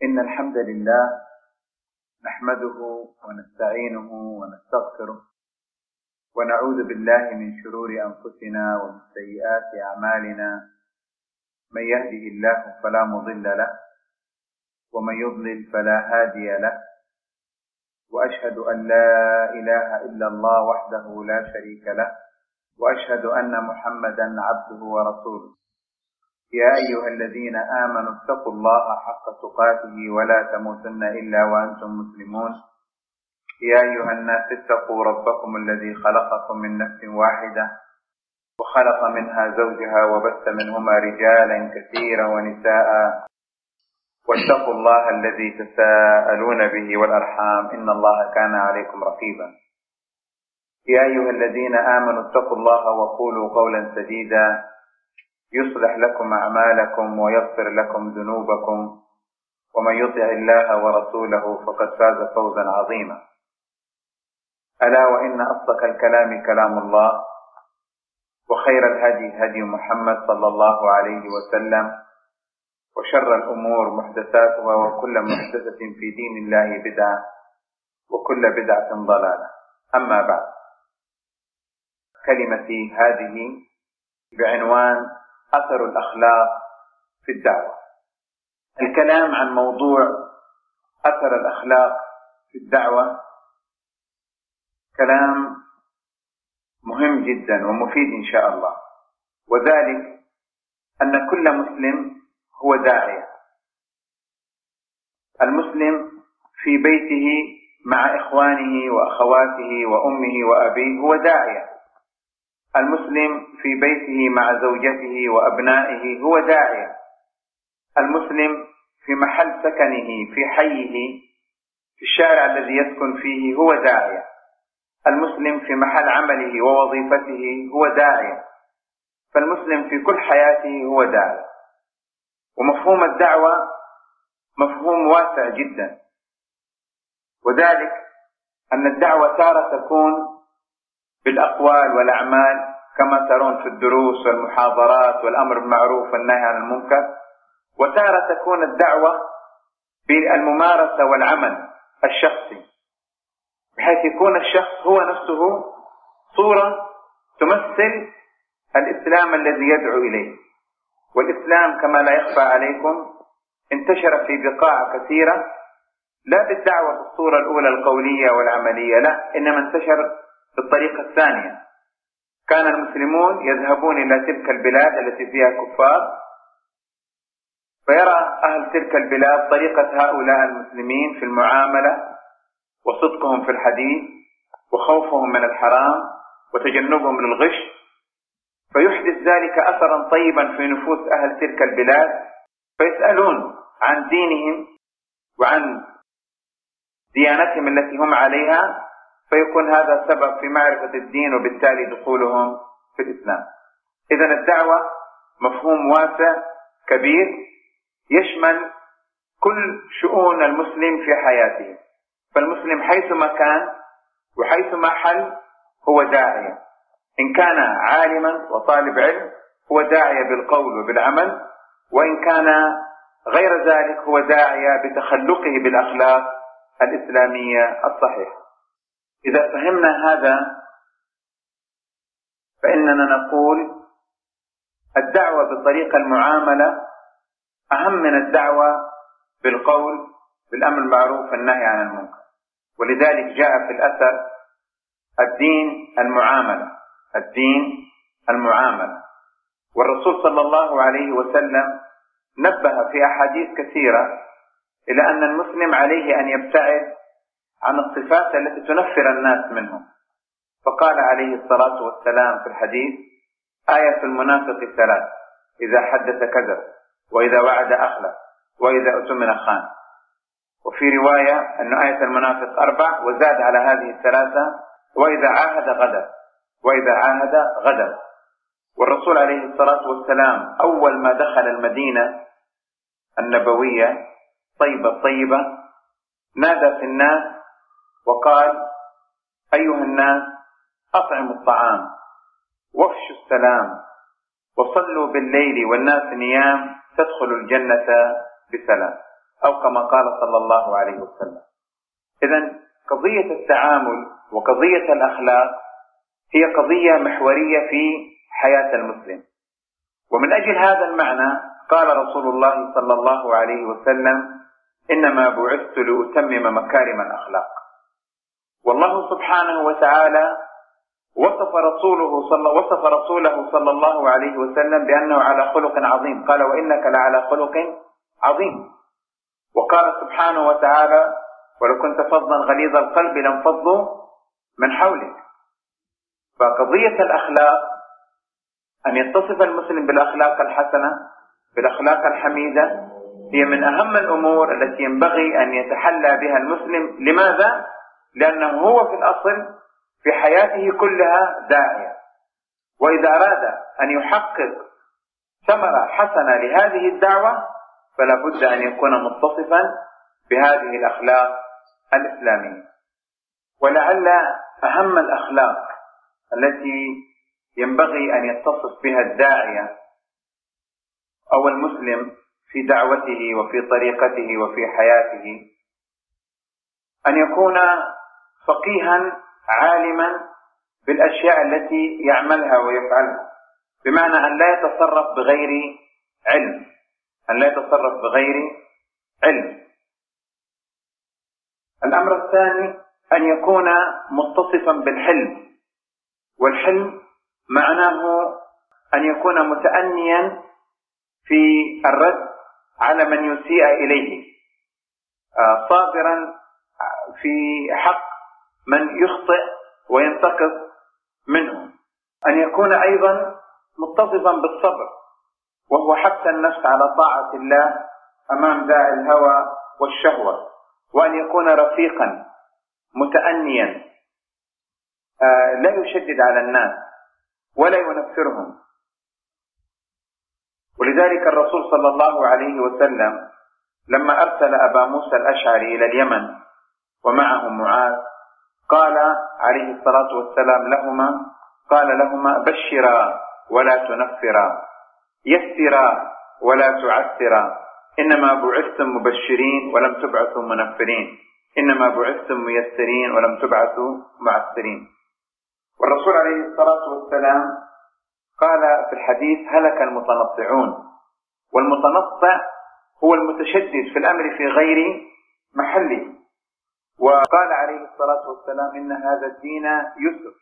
إن الحمد لله نحمده ونستعينه ونستغفره ونعوذ بالله من شرور أنفسنا ومن سيئات أعمالنا. من يهده الله فلا مضل له ومن يضلل فلا هادي له، وأشهد أن لا إله إلا الله وحده لا شريك له، وأشهد أن محمدا عبده ورسوله. يا أيها الذين آمنوا اتقوا الله حق تقاته ولا تموتن إلا وأنتم مسلمون. يا أيها الناس اتقوا ربكم الذي خلقكم من نفس واحدة وخلق منها زوجها وبث منهما رجالا كثيرا ونساء، واتقوا الله الذي تساءلون به والأرحام إن الله كان عليكم رقيبا. يا أيها الذين آمنوا اتقوا الله وقولوا قولا سديدا يصلح لكم أعمالكم ويغفر لكم ذنوبكم، ومن يطع الله ورسوله فقد فاز فوزا عظيما. ألا وإن أصدق الكلام كلام الله، وخير الهدي هدي محمد صلى الله عليه وسلم، وشر الأمور محدثاتها، وكل محدثة في دين الله بدعة، وكل بدعة ضلالة. أما بعد، كلمتي هذه بعنوان أثر الأخلاق في الدعوة. الكلام عن موضوع أثر الأخلاق في الدعوة كلام مهم جدا ومفيد إن شاء الله، وذلك أن كل مسلم هو داعية. المسلم في بيته مع إخوانه وأخواته وأمه وأبيه هو داعية. المسلم في بيته مع زوجته وأبنائه هو داعية. المسلم في محل سكنه في حيه في الشارع الذي يسكن فيه هو داعية. المسلم في محل عمله ووظيفته هو داعية. فالمسلم في كل حياته هو داعية. ومفهوم الدعوة مفهوم واسع جدا، وذلك أن الدعوة تارة تكون بالأقوال والأعمال كما ترون في الدروس والمحاضرات والأمر بالمعروف والنهي عن المنكر، وتارة تكون الدعوة بالممارسة والعمل الشخصي، بحيث يكون الشخص هو نفسه صورة تمثل الإسلام الذي يدعو إليه. والإسلام كما لا يخفى عليكم انتشر في بقاع كثيرة، لا بالدعوة بالصورة الأولى القولية والعملية، لا، إنما انتشر بالطريقة الثانية. كان المسلمون يذهبون إلى تلك البلاد التي فيها كفار، فيرى أهل تلك البلاد طريقة هؤلاء المسلمين في المعاملة وصدقهم في الحديث وخوفهم من الحرام وتجنبهم للغش، فيحدث ذلك أثرا طيبا في نفوس أهل تلك البلاد، فيسألون عن دينهم وعن ديانتهم التي هم عليها، فيكون هذا سبب في معرفة الدين وبالتالي دخولهم في الإسلام. إذن الدعوة مفهوم واسع كبير يشمل كل شؤون المسلم في حياته. فالمسلم حيثما كان وحيثما حل هو داعية. إن كان عالما وطالب علم هو داعية بالقول وبالعمل، وإن كان غير ذلك هو داعية بتخلقه بالأخلاق الإسلامية الصحيحة. إذا فهمنا هذا فإننا نقول الدعوة بطريقة المعاملة أهم من الدعوة بالقول بالأمر بالمعروف والنهي عن المنكر. ولذلك جاء في الأثر الدين المعاملة، الدين المعاملة. والرسول صلى الله عليه وسلم نبه في أحاديث كثيرة إلى أن المسلم عليه أن يبتعد عن الصفات التي تنفر الناس منهم. فقال عليه الصلاة والسلام في الحديث: آية المنافق ثلاث: إذا حدث كذب، وإذا وعد أخلف، وإذا اؤتمن خان. وفي رواية أن آية المنافق 4، وزاد على هذه الثلاثة: وإذا عاهد غدر، وإذا عاهد غدر. والرسول عليه الصلاة والسلام أول ما دخل المدينة النبوية طيبة نادى في الناس وقال: أيها الناس، أطعموا الطعام وافشوا السلام وصلوا بالليل والناس نيام تدخلوا الجنة بسلام. أو كما قال صلى الله عليه وسلم. إذن قضية التعامل وقضية الأخلاق هي قضية محورية في حياة المسلم، ومن أجل هذا المعنى قال رسول الله صلى الله عليه وسلم: إنما بعثت لأتمم مكارم الأخلاق. والله سبحانه وتعالى وصف رسوله صلى الله عليه وسلم بأنه على خلق عظيم، قال: وإنك لعلى خلق عظيم. وقال سبحانه وتعالى: ولو كنت فظا غليظ القلب لانفضوا من حولك. فقضية الأخلاق، أن يتصف المسلم بالأخلاق الحسنة بالأخلاق الحميدة، هي من أهم الأمور التي ينبغي أن يتحلى بها المسلم. لماذا؟ لأنه هو في الأصل في حياته كلها داعية، وإذا أراد أن يحقق ثمرة حسنة لهذه الدعوة فلا بد أن يكون متصفا بهذه الأخلاق الإسلامية. ولعل أهم الأخلاق التي ينبغي أن يتصف بها الداعية أو المسلم في دعوته وفي طريقته وفي حياته أن يكون فقيها عالما بالأشياء التي يعملها ويفعلها، بمعنى أن لا يتصرف بغير علم. الأمر الثاني أن يكون متصفا بالحلم، والحلم معناه أن يكون متأنيا في الرد على من يسيء إليه، صابرا في حق من يخطئ وينتقص منه. أن يكون أيضا متصفا بالصبر، وهو حث النفس على طاعة الله أمام داعي الهوى والشهوة. وأن يكون رفيقا متأنيا، لا يشدد على الناس ولا ينفرهم. ولذلك الرسول صلى الله عليه وسلم لما أرسل أبا موسى الأشعري إلى اليمن ومعه معاذ قال عليه الصلاة والسلام لهما: بشرا ولا تنفرا، يسرا ولا تعسرا، إنما بعثتم مبشرين ولم تبعثوا منفرين، إنما بعثتم ميسرين ولم تبعثوا معسرين. والرسول عليه الصلاة والسلام قال في الحديث: هلك المتنطعون. والمتنطع هو المتشدد في الأمر في غير محله. وقال عليه الصلاة والسلام: إن هذا الدين يسر،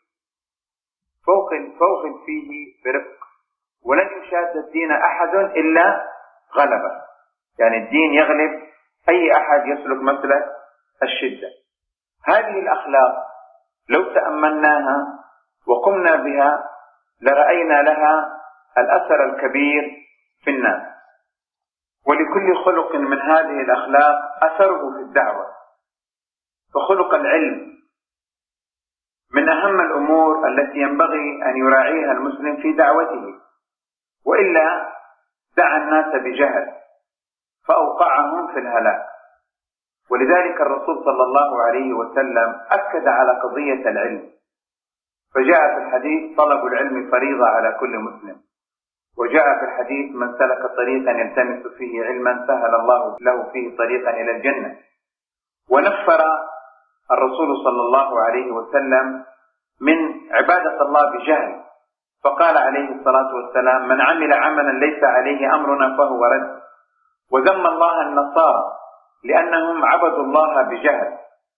فوق فيه برفق، ولن يشاد الدين أحد إلا غلبه. يعني الدين يغلب أي أحد يسلك مسلك الشدة. هذه الأخلاق لو تأملناها وقمنا بها لرأينا لها الأثر الكبير في الناس. ولكل خلق من هذه الأخلاق أثره في الدعوة. فخلق العلم من أهم الأمور التي ينبغي أن يراعيها المسلم في دعوته، وإلا دعا الناس بجهل فأوقعهم في الهلاك. ولذلك الرسول صلى الله عليه وسلم أكد على قضية العلم، فجاء في الحديث: طلب العلم فريضة على كل مسلم. وجاء في الحديث: من سلك طريقا يلتمس فيه علما سهل الله له فيه طريقا إلى الجنة. ونفر الرسول صلى الله عليه وسلم من عبادة الله بجهل، فقال عليه الصلاة والسلام: من عمل عملا ليس عليه أمرنا فهو رد. وذم الله النصارى لأنهم عبدوا الله بجهل.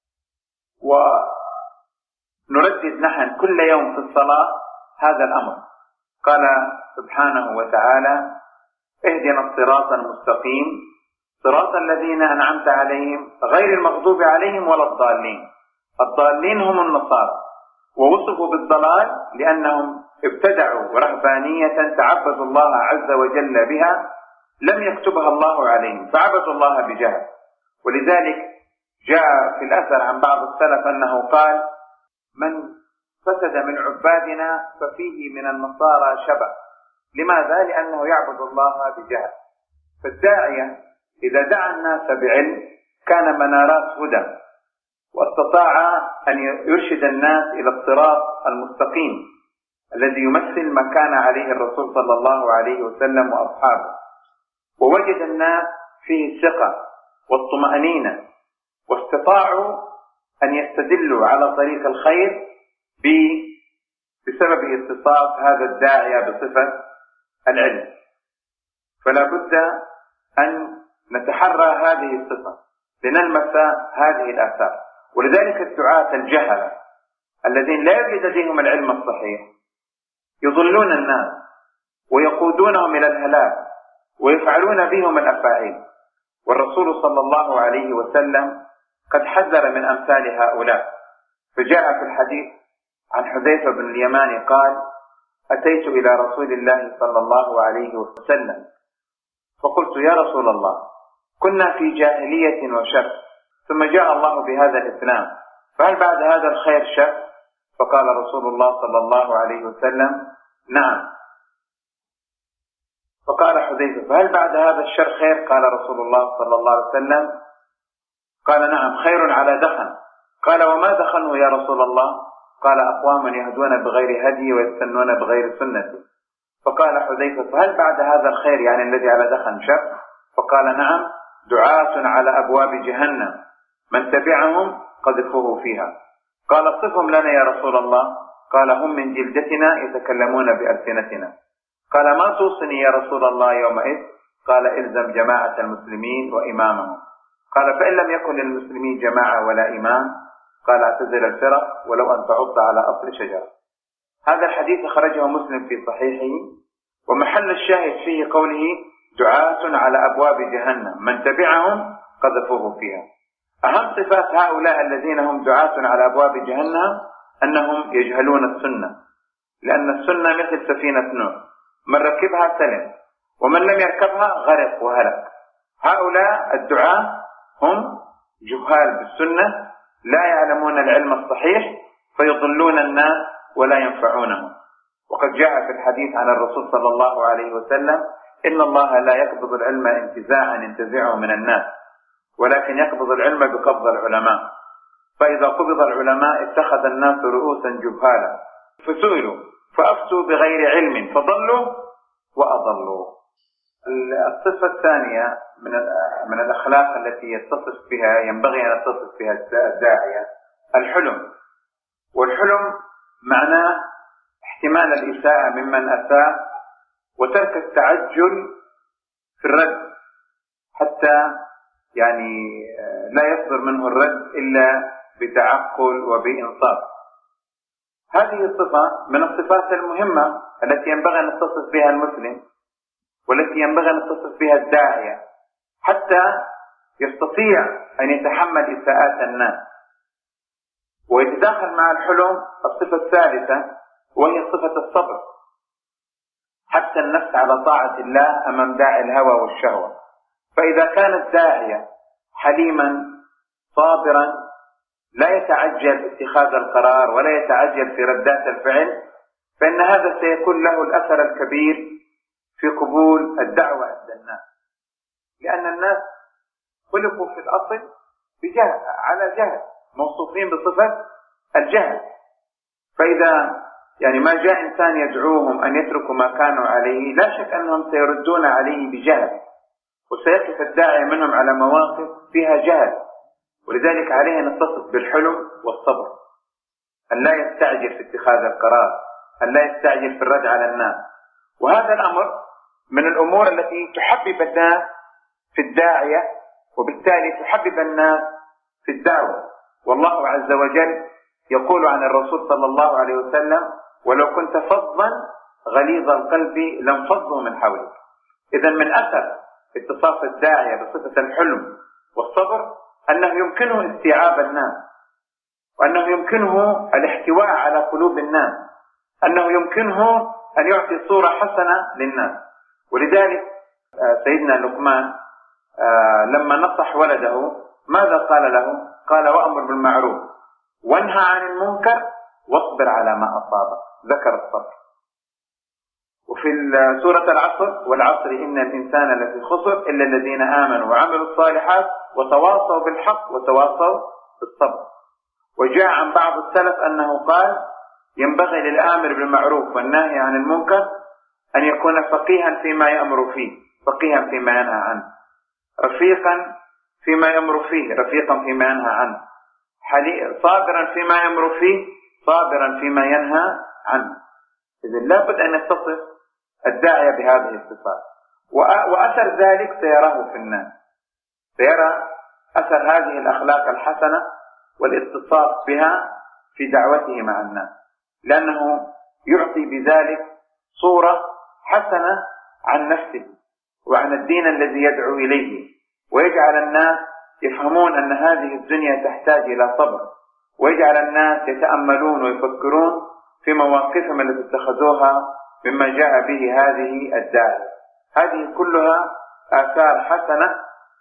ونردد نحن كل يوم في الصلاة هذا الأمر. قال سبحانه وتعالى: اهدنا الصراط المستقيم صراط الذين أنعمت عليهم غير المغضوب عليهم ولا الضالين. الضالين هم النصارى، ووصفوا بالضلال لأنهم ابتدعوا رهبانية تعبدوا الله عز وجل بها لم يكتبها الله عليهم، فعبدوا الله بجهل. ولذلك جاء في الأثر عن بعض السلف أنه قال: من فسد من عبادنا ففيه من النصارى شبه. لماذا؟ لأنه يعبد الله بجهل. فالداعية إذا دعا الناس بعلم كان منارات هدى، واستطاع أن يرشد الناس إلى الصراط المستقيم الذي يمثل ما كان عليه الرسول صلى الله عليه وسلم وأصحابه. ووجد الناس فيه الثقة والطمأنينة، واستطاعوا أن يستدلوا على طريق الخير بسبب اتصاف هذا الداعية بصفة العلم. فلا بد أن نتحرى هذه الصفة لنلمس هذه الآثار. ولذلك الدعاة الجهلة الذين لا يوجد لديهم العلم الصحيح يضلون الناس ويقودونهم إلى الهلاك ويفعلون بهم الأفاعيل. والرسول صلى الله عليه وسلم قد حذر من أمثال هؤلاء، فجاء في الحديث عن حذيفة بن اليمان قال: أتيت إلى رسول الله صلى الله عليه وسلم فقلت: يا رسول الله، كنا في جاهلية وشر، ثم جاء الله بهذا الإسلام، فهل بعد هذا الخير شر؟ فقال رسول الله صلى الله عليه وسلم: نعم. فقال حذيفة: فهل بعد هذا الشر خير؟ قال رسول الله صلى الله عليه وسلم: قال: نعم، خير على دخن. قال: وما دخنه يا رسول الله؟ قال: أقوام يهدون بغير هدي ويستنون بغير سنتي. فقال حذيفة: فهل بعد هذا الخير يعني الذي على دخن شر؟ فقال: نعم، دعاة على أبواب جهنم من تبعهم قذفوه فيها. قال: صفهم لنا يا رسول الله. قال: هم من جلدتنا يتكلمون بألسنتنا. قال: ما توصني يا رسول الله يومئذ؟ قال: إلزم جماعة المسلمين وإمامهم. قال: فإن لم يكن للمسلمين جماعة ولا إمام؟ قال: اعتزل الفرق ولو أن تعض على أصل شجرة. هذا الحديث خرجه مسلم في صحيحه، ومحل الشاهد فيه قوله: دعاة على أبواب جهنم من تبعهم قذفوه فيها. أهم صفات هؤلاء الذين هم دعاة على أبواب جهنم أنهم يجهلون السنة، لأن السنة مثل سفينة نوح، من ركبها سلم ومن لم يركبها غرق وهلك. هؤلاء الدعاة هم جهال بالسنة، لا يعلمون العلم الصحيح، فيضلون الناس ولا ينفعونهم. وقد جاء في الحديث عن الرسول صلى الله عليه وسلم: إن الله لا يقبض العلم انتزاعا ينتزعه من الناس، ولكن يقبض العلم بقبض العلماء، فإذا قبض العلماء اتخذ الناس رؤوسا جهالا فسئلوا فأفتوا بغير علم فضلوا وأضلوا. الصفة الثانية من الأخلاق التي يتصف بها ينبغي أن يتصف بها الداعية الحلم. والحلم معناه احتمال الإساءة ممن أساء، وترك التعجل في الرد حتى لا يصدر منه الرد إلا بتعقل وبإنصاف. هذه الصفة من الصفات المهمة التي ينبغي أن نتصف بها المسلم، والتي ينبغي أن نتصف بها الداعية حتى يستطيع أن يتحمل إساءات الناس. ويتداخل مع الحلم الصفة الثالثة، وهي صفة الصبر، حتى النفس على طاعة الله أمام داعي الهوى والشهوة. فإذا كان الداعية حليما صابرا لا يتعجل اتخاذ القرار ولا يتعجل في ردات الفعل، فإن هذا سيكون له الأثر الكبير في قبول الدعوة عند الناس، لأن الناس خلقوا في الأصل بجهل، على جهل، موصوفين بصفة الجهل. فإذا ما جاء إنسان يدعوهم أن يتركوا ما كانوا عليه، لا شك أنهم سيردون عليه بجهل، وسيقف الداعي منهم على مواقف فيها جهل. ولذلك عليه أن نتصف بالحلم والصبر، أن لا يستعجل في اتخاذ القرار، أن لا يستعجل في الرد على الناس. وهذا الأمر من الأمور التي تحبب الناس في الداعية، وبالتالي تحبب الناس في الدعوة. والله عز وجل يقول عن الرسول صلى الله عليه وسلم: ولو كنت فظا غليظ القلب لانفضوا من حولك. إذا من أثر اتصاف الداعية بصفة الحلم والصبر أنه يمكنه استيعاب الناس، وأنه يمكنه الاحتواء على قلوب الناس، أنه يمكنه أن يعطي صورة حسنة للناس. ولذلك سيدنا لقمان لما نصح ولده ماذا قال له؟ قال: وأمر بالمعروف وانهى عن المنكر واصبر على ما أصابك. ذكر الصبر. وفي سورة العصر: والعصر إن الإنسان لفي خسر إلا الذين آمنوا وعملوا الصالحات وتواصوا بالحق وتواصوا بالصبر. وجاء عن بعض السلف أنه قال: ينبغي للآمر بالمعروف والناهي عن المنكر أن يكون فقيها فيما يأمر فيه، فقيها فيما ينهى عنه، رفيقا فيما يأمر فيه، رفيقا فيما ينهى عنه، صابرا فيما يأمر فيه، صابرا فيما ينهى عنه. إذن لابد أن يتصف الداعية بهذه الصفات، وأثر ذلك سيراه في الناس، سيرى أثر هذه الأخلاق الحسنة والاتصاف بها في دعوته مع الناس، لأنه يعطي بذلك صورة حسنة عن نفسه وعن الدين الذي يدعو إليه، ويجعل الناس يفهمون أن هذه الدنيا تحتاج إلى صبر، ويجعل الناس يتأملون ويفكرون في مواقفهم التي اتخذوها مما جاء به هذه الداعية. هذه كلها آثار حسنة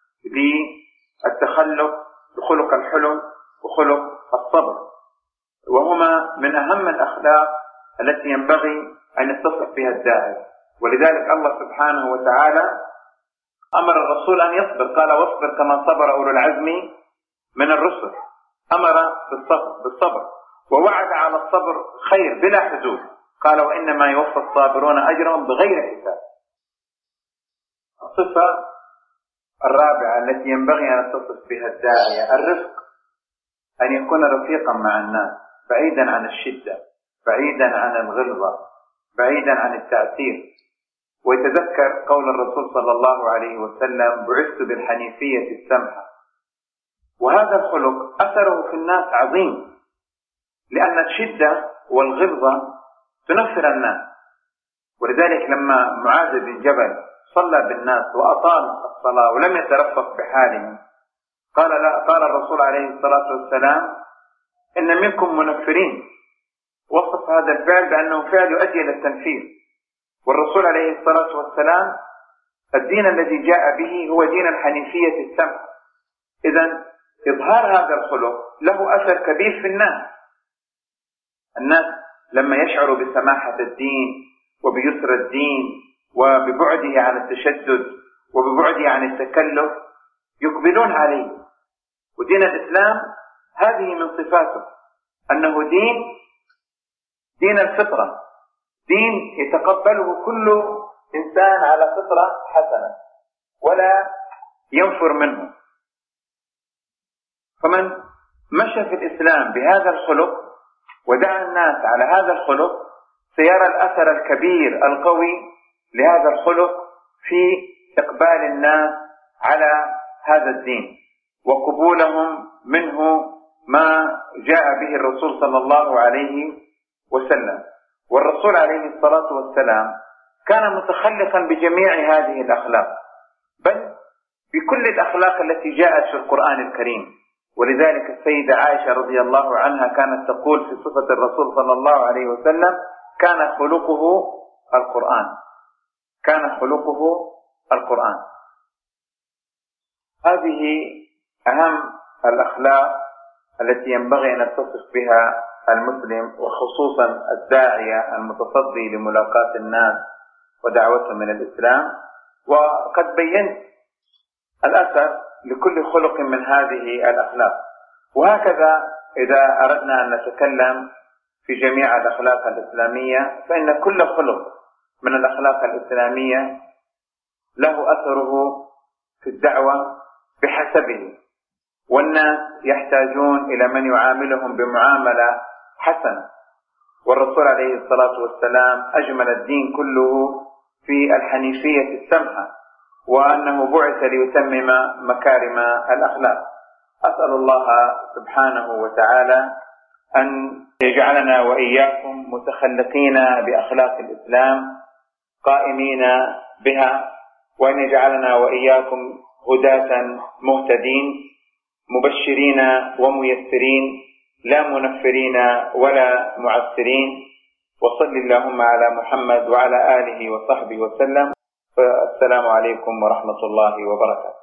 للتخلق بخلق الحلم وخلق الصبر، وهما من أهم الأخلاق التي ينبغي أن يتصف بها الداعية. ولذلك الله سبحانه وتعالى أمر الرسول أن يصبر، قال واصبر كما صبر أولو العزم من الرسل، أمر بالصبر ووعد على الصبر خير بلا حدود، قال وإنما يوفى الصابرون أجرهم بغير حساب. الصفة الرابعة التي ينبغي أن يتصف بها الداعية الرفق، أن يكون رفيقا مع الناس، بعيدا عن الشدة، بعيدا عن الغلظة، بعيدا عن التأثير. ويتذكر قول الرسول صلى الله عليه وسلم بعثت بالحنيفية السمحة، وهذا الخلق أثره في الناس عظيم، لأن الشدة والغلظة تنفر الناس. ولذلك لما معاذ بن جبل صلى بالناس وأطال الصلاة ولم يترفق بحاله، قال الرسول عليه الصلاة والسلام إن منكم منفرين، وصف هذا الفعل بأنه فعل يؤدي إلى التنفير. والرسول عليه الصلاة والسلام الدين الذي جاء به هو دين الحنيفية السمحة. إذن إظهار هذا الخلق له أثر كبير في الناس لما يشعروا بسماحة الدين وبيسر الدين وببعده عن التشدد وببعده عن التكلف يقبلون عليه. ودين الإسلام هذه من صفاته أنه دين الفطرة، دين يتقبله كل إنسان على فطرة حسنة ولا ينفر منه. فمن مشى في الإسلام بهذا الخلق ودعا الناس على هذا الخلق سيرى الأثر الكبير القوي لهذا الخلق في إقبال الناس على هذا الدين وقبولهم منه ما جاء به الرسول صلى الله عليه وسلم. والرسول عليه الصلاة والسلام كان متخلقا بجميع هذه الأخلاق، بل بكل الأخلاق التي جاءت في القرآن الكريم. ولذلك السيدة عائشة رضي الله عنها كانت تقول في صفة الرسول صلى الله عليه وسلم كان خلقه القرآن، كان خلقه القرآن. هذه أهم الأخلاق التي ينبغي أن يتصف بها المسلم، وخصوصا الداعية المتصدي لملاقاة الناس ودعوتهم من الإسلام. وقد بينت الأثر لكل خلق من هذه الأخلاق. وهكذا إذا أردنا أن نتكلم في جميع الأخلاق الإسلامية فإن كل خلق من الأخلاق الإسلامية له أثره في الدعوة بحسبه، والناس يحتاجون إلى من يعاملهم بمعاملة حسنة. والرسول عليه الصلاة والسلام أجمل الدين كله في الحنيفية السمحة، وأنه بعث ليتمم مكارم الأخلاق. أسأل الله سبحانه وتعالى أن يجعلنا وإياكم متخلقين بأخلاق الإسلام قائمين بها، وأن يجعلنا وإياكم هداة مهتدين مبشرين وميسرين لا منفرين ولا معسرين. وصل اللهم على محمد وعلى آله وصحبه وسلم. السلام عليكم ورحمة الله وبركاته.